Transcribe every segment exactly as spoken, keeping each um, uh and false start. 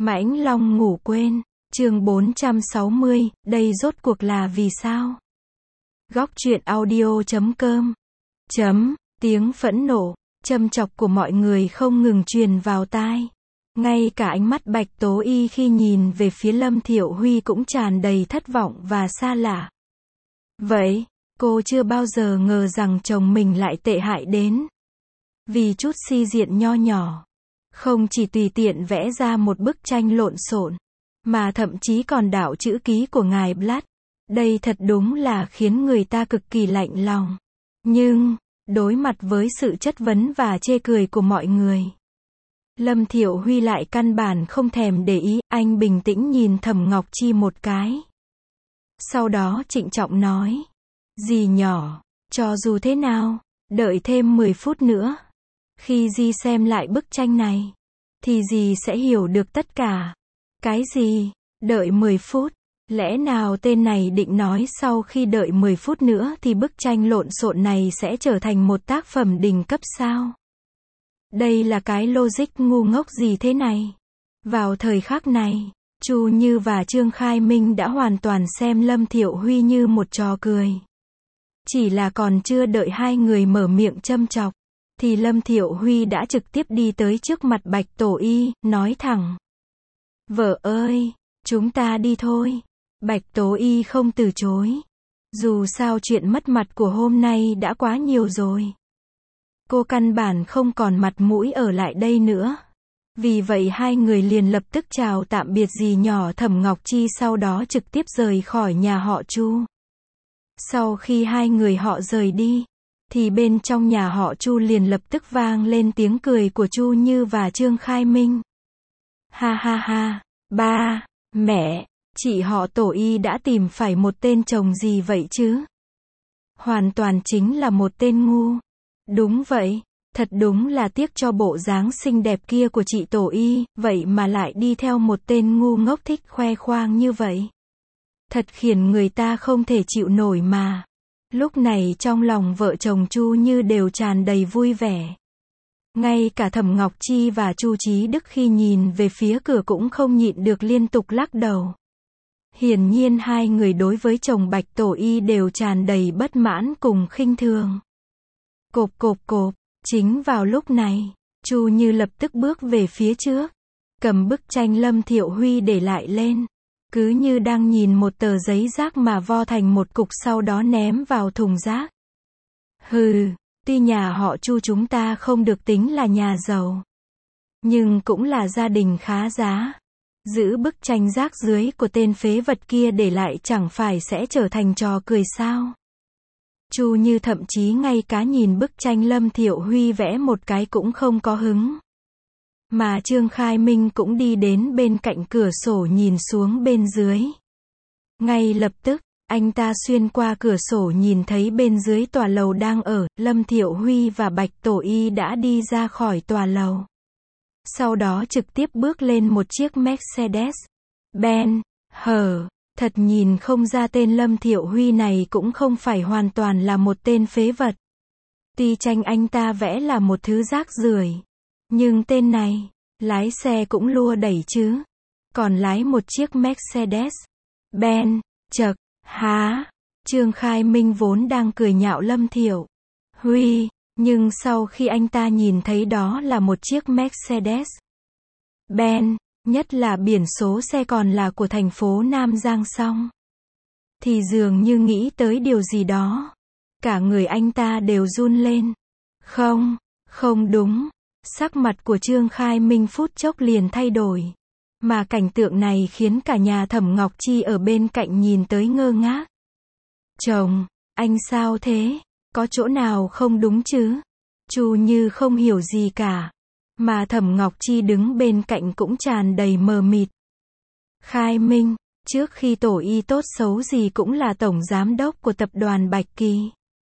Mãnh Long ngủ quên, chương bốn trăm sáu mươi, đây rốt cuộc là vì sao? Góc truyện audio chấm com chấm, tiếng phẫn nộ, châm chọc của mọi người không ngừng truyền vào tai. Ngay cả ánh mắt Bạch Tố Y khi nhìn về phía Lâm Thiệu Huy cũng tràn đầy thất vọng và xa lạ. Vậy, cô chưa bao giờ ngờ rằng chồng mình lại tệ hại đến. Vì chút si diện nho nhỏ, không chỉ tùy tiện vẽ ra một bức tranh lộn xộn, mà thậm chí còn đảo chữ ký của ngài Blatt. Đây thật đúng là khiến người ta cực kỳ lạnh lòng. Nhưng, đối mặt với sự chất vấn và chê cười của mọi người, Lâm Thiệu Huy lại căn bản không thèm để ý, anh bình tĩnh nhìn Thẩm Ngọc Chi một cái. Sau đó trịnh trọng nói, dì nhỏ, cho dù thế nào, đợi thêm mười phút nữa. Khi dì xem lại bức tranh này, thì dì sẽ hiểu được tất cả. Cái gì? Đợi mười phút? Lẽ nào tên này định nói sau khi đợi mười phút nữa thì bức tranh lộn xộn này sẽ trở thành một tác phẩm đỉnh cấp sao? Đây là cái logic ngu ngốc gì thế này? Vào thời khắc này, Chu Như và Trương Khai Minh đã hoàn toàn xem Lâm Thiệu Huy như một trò cười. Chỉ là còn chưa đợi hai người mở miệng châm chọc, thì Lâm Thiệu Huy đã trực tiếp đi tới trước mặt Bạch Tổ Y, nói thẳng. Vợ ơi, chúng ta đi thôi. Bạch Tố Y không từ chối. Dù sao chuyện mất mặt của hôm nay đã quá nhiều rồi. Cô căn bản không còn mặt mũi ở lại đây nữa. Vì vậy hai người liền lập tức chào tạm biệt dì nhỏ Thẩm Ngọc Chi, sau đó trực tiếp rời khỏi nhà họ Chu. Sau khi hai người họ rời đi, thì bên trong nhà họ Chu liền lập tức vang lên tiếng cười của Chu Như và Trương Khai Minh. Ha ha ha, ba, mẹ, chị họ Tổ Y đã tìm phải một tên chồng gì vậy chứ? Hoàn toàn chính là một tên ngu. Đúng vậy, thật đúng là tiếc cho bộ dáng xinh đẹp kia của chị Tổ Y, vậy mà lại đi theo một tên ngu ngốc thích khoe khoang như vậy. Thật khiến người ta không thể chịu nổi mà. Lúc này trong lòng vợ chồng Chu Như đều tràn đầy vui vẻ. Ngay cả Thẩm Ngọc Chi và Chu Chí Đức khi nhìn về phía cửa cũng không nhịn được liên tục lắc đầu. Hiển nhiên hai người đối với chồng Bạch Tổ Y đều tràn đầy bất mãn cùng khinh thường. Cộp cộp cộp, chính vào lúc này, Chu Như lập tức bước về phía trước, cầm bức tranh Lâm Thiệu Huy để lại lên. Cứ như đang nhìn một tờ giấy rác mà vo thành một cục sau đó ném vào thùng rác. Hừ, tuy nhà họ Chu chúng ta không được tính là nhà giàu, nhưng cũng là gia đình khá giá. Giữ bức tranh rác dưới của tên phế vật kia để lại chẳng phải sẽ trở thành trò cười sao? Chu Như thậm chí ngay cả nhìn bức tranh Lâm Thiệu Huy vẽ một cái cũng không có hứng. Mà Trương Khai Minh cũng đi đến bên cạnh cửa sổ nhìn xuống bên dưới. Ngay lập tức, anh ta xuyên qua cửa sổ nhìn thấy bên dưới tòa lầu đang ở, Lâm Thiệu Huy và Bạch Tổ Y đã đi ra khỏi tòa lầu. Sau đó trực tiếp bước lên một chiếc Mercedes Benz, hờ, thật nhìn không ra tên Lâm Thiệu Huy này cũng không phải hoàn toàn là một tên phế vật. Tuy tranh anh ta vẽ là một thứ rác rưởi, nhưng tên này, lái xe cũng lua đẩy chứ. Còn lái một chiếc Mercedes Benz, chậc, há. Trương Khai Minh vốn đang cười nhạo Lâm Thiệu Huy, nhưng sau khi anh ta nhìn thấy đó là một chiếc Mercedes Benz, nhất là biển số xe còn là của thành phố Nam Giang xong, thì dường như nghĩ tới điều gì đó. Cả người anh ta đều run lên. Không, không đúng. Sắc mặt của Trương Khai Minh phút chốc liền thay đổi. Mà cảnh tượng này khiến cả nhà Thẩm Ngọc Chi ở bên cạnh nhìn tới ngơ ngác. Chồng, anh sao thế? Có chỗ nào không đúng chứ? Chu Như không hiểu gì cả. Mà Thẩm Ngọc Chi đứng bên cạnh cũng tràn đầy mờ mịt. Khai Minh, trước khi Tổ Y tốt xấu gì cũng là tổng giám đốc của tập đoàn Bạch Kỳ.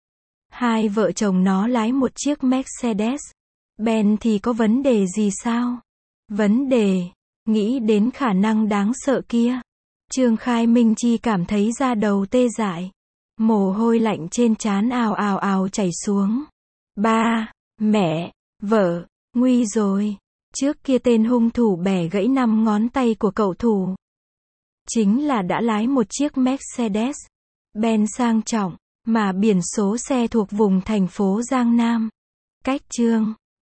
Hai vợ chồng nó lái một chiếc Mercedes Benz thì có vấn đề gì sao? Vấn đề, nghĩ đến khả năng đáng sợ kia, Trương Khai Minh chi cảm thấy da đầu tê dại. Mồ hôi lạnh trên trán ào ào ào chảy xuống. Ba, mẹ, vợ, nguy rồi. Trước kia tên hung thủ bẻ gãy năm ngón tay của cậu thủ. Chính là đã lái một chiếc Mercedes-Benz sang trọng, mà biển số xe thuộc vùng thành phố Giang Nam. Cách chương